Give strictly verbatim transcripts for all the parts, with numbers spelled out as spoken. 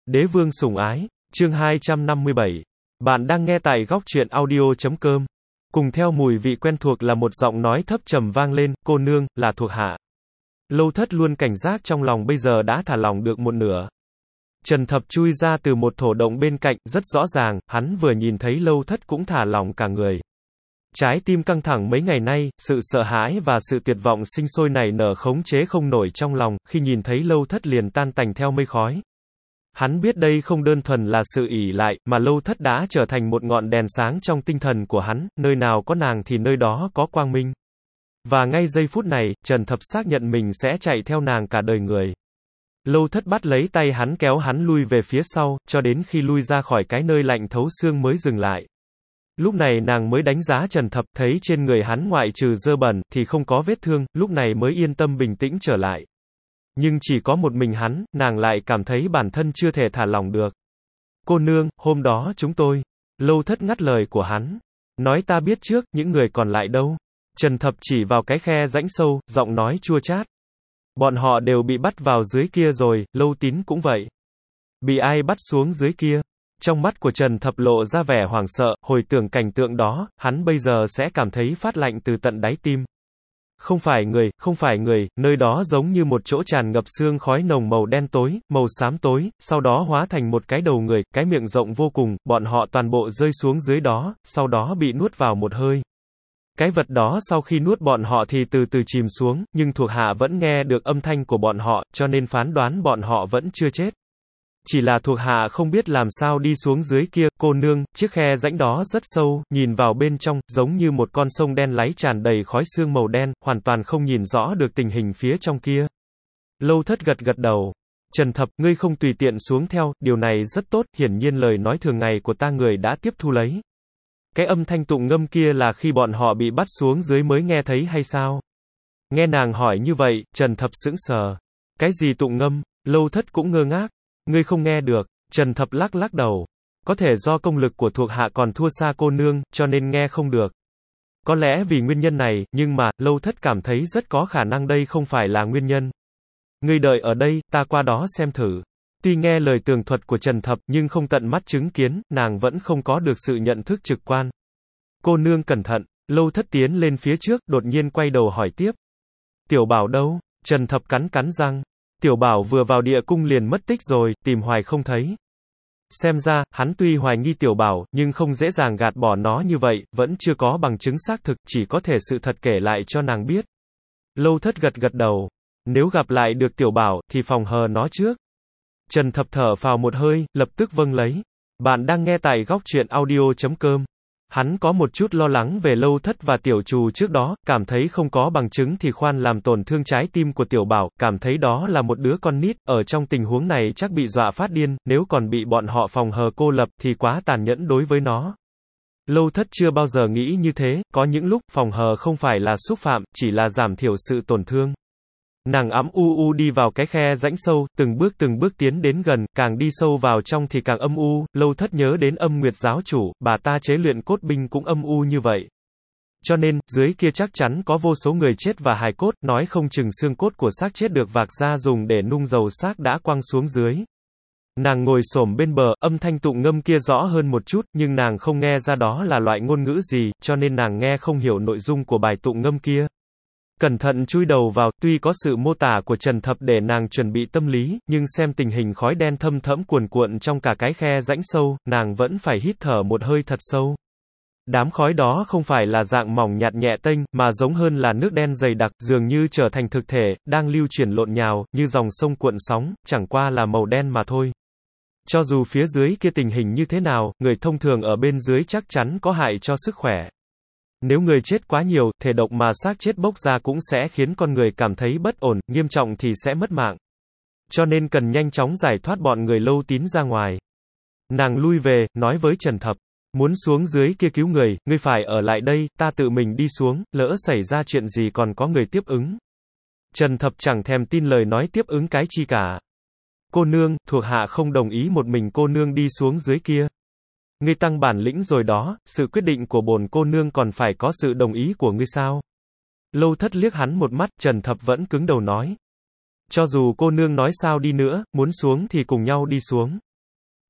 Đế vương sủng ái, chương hai trăm năm mươi bảy. Bạn đang nghe tại góc truyện audio chấm com. Cùng theo mùi vị quen thuộc là một giọng nói thấp trầm vang lên, cô nương, là thuộc hạ. Lâu Thất luôn cảnh giác trong lòng bây giờ đã thả lỏng được một nửa. Trần Thập chui ra từ một thổ động bên cạnh, rất rõ ràng, hắn vừa nhìn thấy Lâu Thất cũng thả lỏng cả người. Trái tim căng thẳng mấy ngày nay, sự sợ hãi và sự tuyệt vọng sinh sôi nảy nở khống chế không nổi trong lòng, khi nhìn thấy Lâu Thất liền tan tành theo mây khói. Hắn biết đây không đơn thuần là sự ỷ lại, mà Lâu Thất đã trở thành một ngọn đèn sáng trong tinh thần của hắn, nơi nào có nàng thì nơi đó có quang minh. Và ngay giây phút này, Trần Thập xác nhận mình sẽ chạy theo nàng cả đời người. Lâu Thất bắt lấy tay hắn kéo hắn lui về phía sau, cho đến khi lui ra khỏi cái nơi lạnh thấu xương mới dừng lại. Lúc này nàng mới đánh giá Trần Thập, thấy trên người hắn ngoại trừ dơ bẩn, thì không có vết thương, lúc này mới yên tâm bình tĩnh trở lại. Nhưng chỉ có một mình hắn, nàng lại cảm thấy bản thân chưa thể thả lỏng được. Cô nương, hôm đó chúng tôi. Lâu Thất ngắt lời của hắn. Nói ta biết trước, những người còn lại đâu? Trần Thập chỉ vào cái khe rãnh sâu, giọng nói chua chát. Bọn họ đều bị bắt vào dưới kia rồi, Lâu Tín cũng vậy. Bị ai bắt xuống dưới kia? Trong mắt của Trần Thập lộ ra vẻ hoảng sợ, hồi tưởng cảnh tượng đó, hắn bây giờ sẽ cảm thấy phát lạnh từ tận đáy tim. Không phải người, không phải người, nơi đó giống như một chỗ tràn ngập sương khói nồng màu đen tối, màu xám tối, sau đó hóa thành một cái đầu người, cái miệng rộng vô cùng, bọn họ toàn bộ rơi xuống dưới đó, sau đó bị nuốt vào một hơi. Cái vật đó sau khi nuốt bọn họ thì từ từ chìm xuống, nhưng thuộc hạ vẫn nghe được âm thanh của bọn họ, cho nên phán đoán bọn họ vẫn chưa chết. Chỉ là thuộc hạ không biết làm sao đi xuống dưới kia, cô nương, chiếc khe rãnh đó rất sâu, nhìn vào bên trong, giống như một con sông đen láy tràn đầy khói sương màu đen, hoàn toàn không nhìn rõ được tình hình phía trong kia. Lâu Thất gật gật đầu. Trần Thập, ngươi không tùy tiện xuống theo, điều này rất tốt, hiển nhiên lời nói thường ngày của ta người đã tiếp thu lấy. Cái âm thanh tụng ngâm kia là khi bọn họ bị bắt xuống dưới mới nghe thấy hay sao? Nghe nàng hỏi như vậy, Trần Thập sững sờ. Cái gì tụng ngâm? Lâu Thất cũng ngơ ngác. Ngươi không nghe được, Trần Thập lắc lắc đầu. Có thể do công lực của thuộc hạ còn thua xa cô nương, cho nên nghe không được. Có lẽ vì nguyên nhân này, nhưng mà, Lâu Thất cảm thấy rất có khả năng đây không phải là nguyên nhân. Ngươi đợi ở đây, ta qua đó xem thử. Tuy nghe lời tường thuật của Trần Thập, nhưng không tận mắt chứng kiến, nàng vẫn không có được sự nhận thức trực quan. Cô nương cẩn thận, Lâu Thất tiến lên phía trước, đột nhiên quay đầu hỏi tiếp. Tiểu Bảo đâu? Trần Thập cắn cắn răng. Tiểu Bảo vừa vào địa cung liền mất tích rồi, tìm hoài không thấy. Xem ra, hắn tuy hoài nghi Tiểu Bảo, nhưng không dễ dàng gạt bỏ nó như vậy, vẫn chưa có bằng chứng xác thực, chỉ có thể sự thật kể lại cho nàng biết. Lâu Thất gật gật đầu. Nếu gặp lại được Tiểu Bảo, thì phòng hờ nó trước. Trần Thập thở phào một hơi, lập tức vâng lấy. Bạn đang nghe tại góc truyện audio chấm com. Hắn có một chút lo lắng về Lâu Thất và Tiểu Trù trước đó, cảm thấy không có bằng chứng thì khoan làm tổn thương trái tim của Tiểu Bảo, cảm thấy đó là một đứa con nít, ở trong tình huống này chắc bị dọa phát điên, nếu còn bị bọn họ phòng hờ cô lập thì quá tàn nhẫn đối với nó. Lâu Thất chưa bao giờ nghĩ như thế, có những lúc phòng hờ không phải là xúc phạm, chỉ là giảm thiểu sự tổn thương. Nàng ẵm u u đi vào cái khe rãnh sâu, từng bước từng bước tiến đến gần, càng đi sâu vào trong thì càng âm u. Lâu Thất nhớ đến Âm Nguyệt giáo chủ, bà ta chế luyện cốt binh cũng âm u như vậy. Cho nên, dưới kia chắc chắn có vô số người chết và hài cốt, nói không chừng xương cốt của xác chết được vạc ra dùng để nung dầu xác đã quăng xuống dưới. Nàng ngồi xổm bên bờ, âm thanh tụng ngâm kia rõ hơn một chút, nhưng nàng không nghe ra đó là loại ngôn ngữ gì, cho nên nàng nghe không hiểu nội dung của bài tụng ngâm kia. Cẩn thận chui đầu vào, tuy có sự mô tả của Trần Thập để nàng chuẩn bị tâm lý, nhưng xem tình hình khói đen thâm thẫm cuồn cuộn trong cả cái khe rãnh sâu, nàng vẫn phải hít thở một hơi thật sâu. Đám khói đó không phải là dạng mỏng nhạt nhẹ tênh, mà giống hơn là nước đen dày đặc, dường như trở thành thực thể, đang lưu chuyển lộn nhào, như dòng sông cuộn sóng, chẳng qua là màu đen mà thôi. Cho dù phía dưới kia tình hình như thế nào, người thông thường ở bên dưới chắc chắn có hại cho sức khỏe. Nếu người chết quá nhiều, thể độc mà xác chết bốc ra cũng sẽ khiến con người cảm thấy bất ổn, nghiêm trọng thì sẽ mất mạng. Cho nên cần nhanh chóng giải thoát bọn người Lâu Tín ra ngoài. Nàng lui về, nói với Trần Thập, muốn xuống dưới kia cứu người, ngươi phải ở lại đây, ta tự mình đi xuống, lỡ xảy ra chuyện gì còn có người tiếp ứng. Trần Thập chẳng thèm tin lời nói tiếp ứng cái chi cả. Cô nương, thuộc hạ không đồng ý một mình cô nương đi xuống dưới kia. Ngươi tăng bản lĩnh rồi đó, sự quyết định của bổn cô nương còn phải có sự đồng ý của ngươi sao? Lâu Thất liếc hắn một mắt, Trần Thập vẫn cứng đầu nói. Cho dù cô nương nói sao đi nữa, muốn xuống thì cùng nhau đi xuống.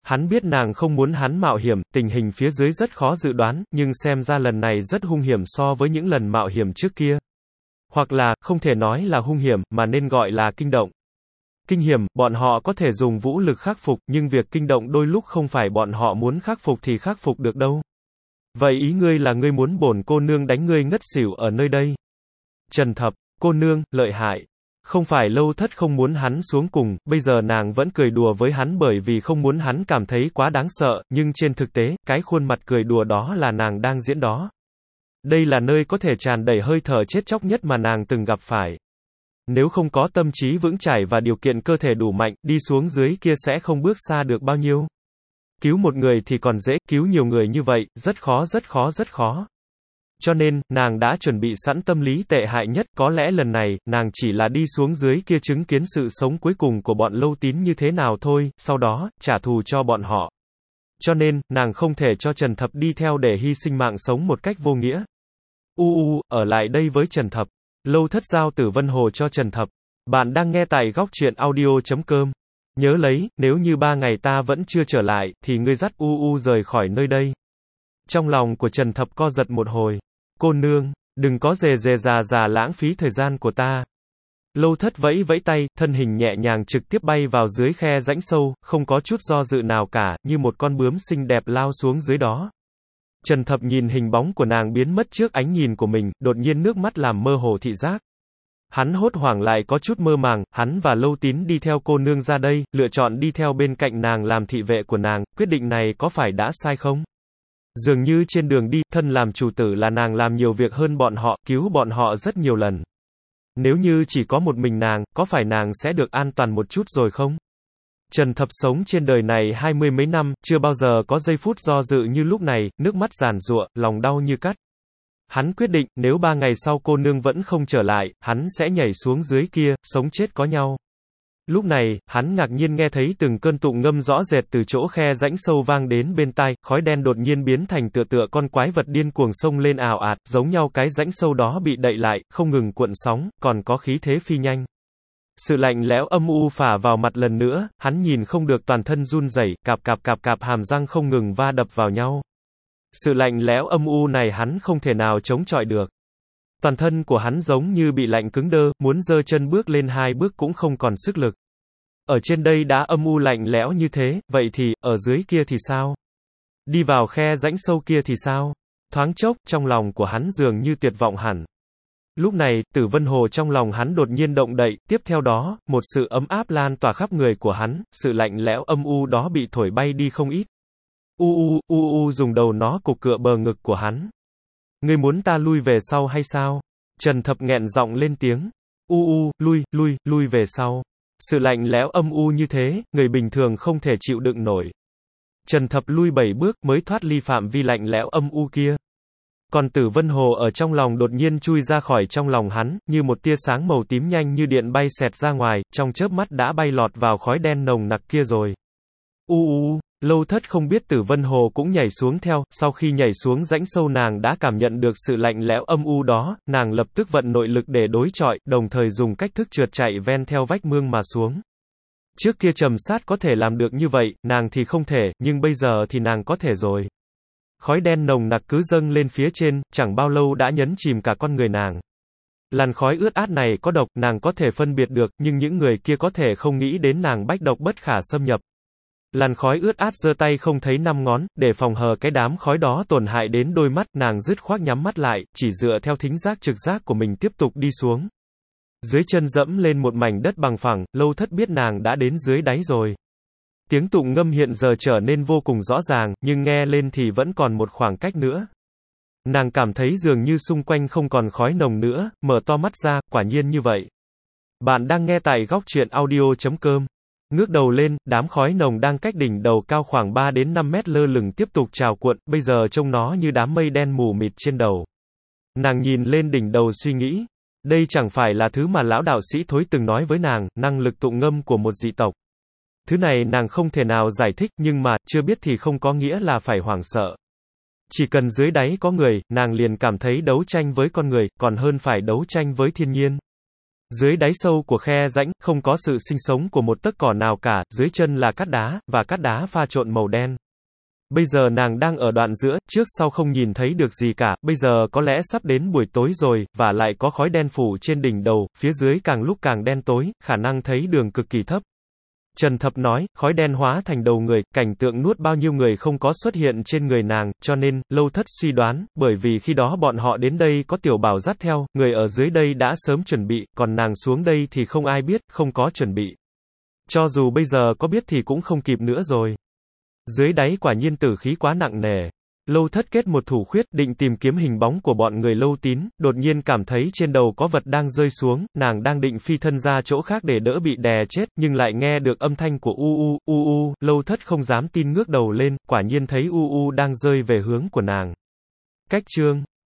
Hắn biết nàng không muốn hắn mạo hiểm, tình hình phía dưới rất khó dự đoán, nhưng xem ra lần này rất hung hiểm so với những lần mạo hiểm trước kia. Hoặc là, không thể nói là hung hiểm, mà nên gọi là kinh động. Kinh hiểm, bọn họ có thể dùng vũ lực khắc phục, nhưng việc kinh động đôi lúc không phải bọn họ muốn khắc phục thì khắc phục được đâu. Vậy ý ngươi là ngươi muốn bổn cô nương đánh ngươi ngất xỉu ở nơi đây? Trần Thập, cô nương, lợi hại. Không phải Lâu Thất không muốn hắn xuống cùng, bây giờ nàng vẫn cười đùa với hắn bởi vì không muốn hắn cảm thấy quá đáng sợ, nhưng trên thực tế, cái khuôn mặt cười đùa đó là nàng đang diễn đó. Đây là nơi có thể tràn đầy hơi thở chết chóc nhất mà nàng từng gặp phải. Nếu không có tâm trí vững chãi và điều kiện cơ thể đủ mạnh, đi xuống dưới kia sẽ không bước xa được bao nhiêu. Cứu một người thì còn dễ, cứu nhiều người như vậy, rất khó rất khó rất khó. Cho nên, nàng đã chuẩn bị sẵn tâm lý tệ hại nhất, có lẽ lần này, nàng chỉ là đi xuống dưới kia chứng kiến sự sống cuối cùng của bọn Lâu Tín như thế nào thôi, sau đó, trả thù cho bọn họ. Cho nên, nàng không thể cho Trần Thập đi theo để hy sinh mạng sống một cách vô nghĩa. U u, ở lại đây với Trần Thập. Lâu Thất giao Tử Vân Hồ cho Trần Thập. Bạn đang nghe tại góc truyện audio chấm com. Nhớ lấy, nếu như ba ngày ta vẫn chưa trở lại, thì ngươi dắt U U rời khỏi nơi đây. Trong lòng của Trần Thập co giật một hồi. Cô nương, đừng có dề dề già già lãng phí thời gian của ta. Lâu Thất vẫy vẫy tay, thân hình nhẹ nhàng trực tiếp bay vào dưới khe rãnh sâu, không có chút do dự nào cả, như một con bướm xinh đẹp lao xuống dưới đó. Trần Thập nhìn hình bóng của nàng biến mất trước ánh nhìn của mình, đột nhiên nước mắt làm mơ hồ thị giác. Hắn hốt hoảng lại có chút mơ màng, hắn và Lâu Tín đi theo cô nương ra đây, lựa chọn đi theo bên cạnh nàng làm thị vệ của nàng, quyết định này có phải đã sai không? Dường như trên đường đi, thân làm chủ tử là nàng làm nhiều việc hơn bọn họ, cứu bọn họ rất nhiều lần. Nếu như chỉ có một mình nàng, có phải nàng sẽ được an toàn một chút rồi không? Trần Thập sống trên đời này hai mươi mấy năm, chưa bao giờ có giây phút do dự như lúc này, nước mắt giàn giụa, lòng đau như cắt. Hắn quyết định, nếu ba ngày sau cô nương vẫn không trở lại, hắn sẽ nhảy xuống dưới kia, sống chết có nhau. Lúc này, hắn ngạc nhiên nghe thấy từng cơn tụng ngâm rõ rệt từ chỗ khe rãnh sâu vang đến bên tai, khói đen đột nhiên biến thành tựa tựa con quái vật điên cuồng xông lên ào ạt, giống nhau cái rãnh sâu đó bị đậy lại, không ngừng cuộn sóng, còn có khí thế phi nhanh. Sự lạnh lẽo âm u phả vào mặt lần nữa, hắn nhìn không được toàn thân run rẩy, cạp cạp cạp cạp hàm răng không ngừng va đập vào nhau. Sự lạnh lẽo âm u này hắn không thể nào chống chọi được. Toàn thân của hắn giống như bị lạnh cứng đơ, muốn giơ chân bước lên hai bước cũng không còn sức lực. Ở trên đây đã âm u lạnh lẽo như thế, vậy thì, ở dưới kia thì sao? Đi vào khe rãnh sâu kia thì sao? Thoáng chốc, trong lòng của hắn dường như tuyệt vọng hẳn. Lúc này, Tử Vân Hồ trong lòng hắn đột nhiên động đậy, tiếp theo đó, một sự ấm áp lan tỏa khắp người của hắn, sự lạnh lẽo âm u đó bị thổi bay đi không ít. U u, u u dùng đầu nó cục cựa bờ ngực của hắn. Ngươi muốn ta lui về sau hay sao? Trần Thập nghẹn giọng lên tiếng. U u, lui, lui, lui về sau. Sự lạnh lẽo âm u như thế, người bình thường không thể chịu đựng nổi. Trần Thập lui bảy bước mới thoát ly phạm vi lạnh lẽo âm u kia. Còn Tử Vân Hồ ở trong lòng đột nhiên chui ra khỏi trong lòng hắn, như một tia sáng màu tím nhanh như điện bay xẹt ra ngoài, trong chớp mắt đã bay lọt vào khói đen nồng nặc kia rồi. U u, Lâu Thất không biết Tử Vân Hồ cũng nhảy xuống theo, sau khi nhảy xuống rãnh sâu nàng đã cảm nhận được sự lạnh lẽo âm u đó, nàng lập tức vận nội lực để đối chọi, đồng thời dùng cách thức trượt chạy ven theo vách mương mà xuống. Trước kia Trầm Sát có thể làm được như vậy, nàng thì không thể, nhưng bây giờ thì nàng có thể rồi. Khói đen nồng nặc cứ dâng lên phía trên, chẳng bao lâu đã nhấn chìm cả con người nàng. Làn khói ướt át này có độc, nàng có thể phân biệt được, nhưng những người kia có thể không nghĩ đến nàng bách độc bất khả xâm nhập. Làn khói ướt át giơ tay không thấy năm ngón, để phòng hờ cái đám khói đó tổn hại đến đôi mắt, nàng dứt khoát nhắm mắt lại, chỉ dựa theo thính giác trực giác của mình tiếp tục đi xuống. Dưới chân dẫm lên một mảnh đất bằng phẳng, Lâu Thất biết nàng đã đến dưới đáy rồi. Tiếng tụng ngâm hiện giờ trở nên vô cùng rõ ràng, nhưng nghe lên thì vẫn còn một khoảng cách nữa. Nàng cảm thấy dường như xung quanh không còn khói nồng nữa, mở to mắt ra, quả nhiên như vậy. Bạn đang nghe tại góc truyện audio chấm com. Ngước đầu lên, đám khói nồng đang cách đỉnh đầu cao khoảng ba đến năm mét lơ lửng tiếp tục trào cuộn, bây giờ trông nó như đám mây đen mù mịt trên đầu. Nàng nhìn lên đỉnh đầu suy nghĩ, đây chẳng phải là thứ mà lão đạo sĩ Thối từng nói với nàng, năng lực tụng ngâm của một dị tộc. Thứ này nàng không thể nào giải thích, nhưng mà, chưa biết thì không có nghĩa là phải hoảng sợ. Chỉ cần dưới đáy có người, nàng liền cảm thấy đấu tranh với con người, còn hơn phải đấu tranh với thiên nhiên. Dưới đáy sâu của khe rãnh, không có sự sinh sống của một tấc cỏ nào cả, dưới chân là cát đá, và cát đá pha trộn màu đen. Bây giờ nàng đang ở đoạn giữa, trước sau không nhìn thấy được gì cả, bây giờ có lẽ sắp đến buổi tối rồi, và lại có khói đen phủ trên đỉnh đầu, phía dưới càng lúc càng đen tối, khả năng thấy đường cực kỳ thấp. Trần Thập nói, khói đen hóa thành đầu người, cảnh tượng nuốt bao nhiêu người không có xuất hiện trên người nàng, cho nên, Lâu Thất suy đoán, bởi vì khi đó bọn họ đến đây có Tiểu Bảo dắt theo, người ở dưới đây đã sớm chuẩn bị, còn nàng xuống đây thì không ai biết, không có chuẩn bị. Cho dù bây giờ có biết thì cũng không kịp nữa rồi. Dưới đáy quả nhiên tử khí quá nặng nề. Lâu Thất kết một thủ khuyết, định tìm kiếm hình bóng của bọn người Lâu Tín, đột nhiên cảm thấy trên đầu có vật đang rơi xuống, nàng đang định phi thân ra chỗ khác để đỡ bị đè chết, nhưng lại nghe được âm thanh của u u, u u, Lâu Thất không dám tin ngước đầu lên, quả nhiên thấy u u đang rơi về hướng của nàng. Cách chương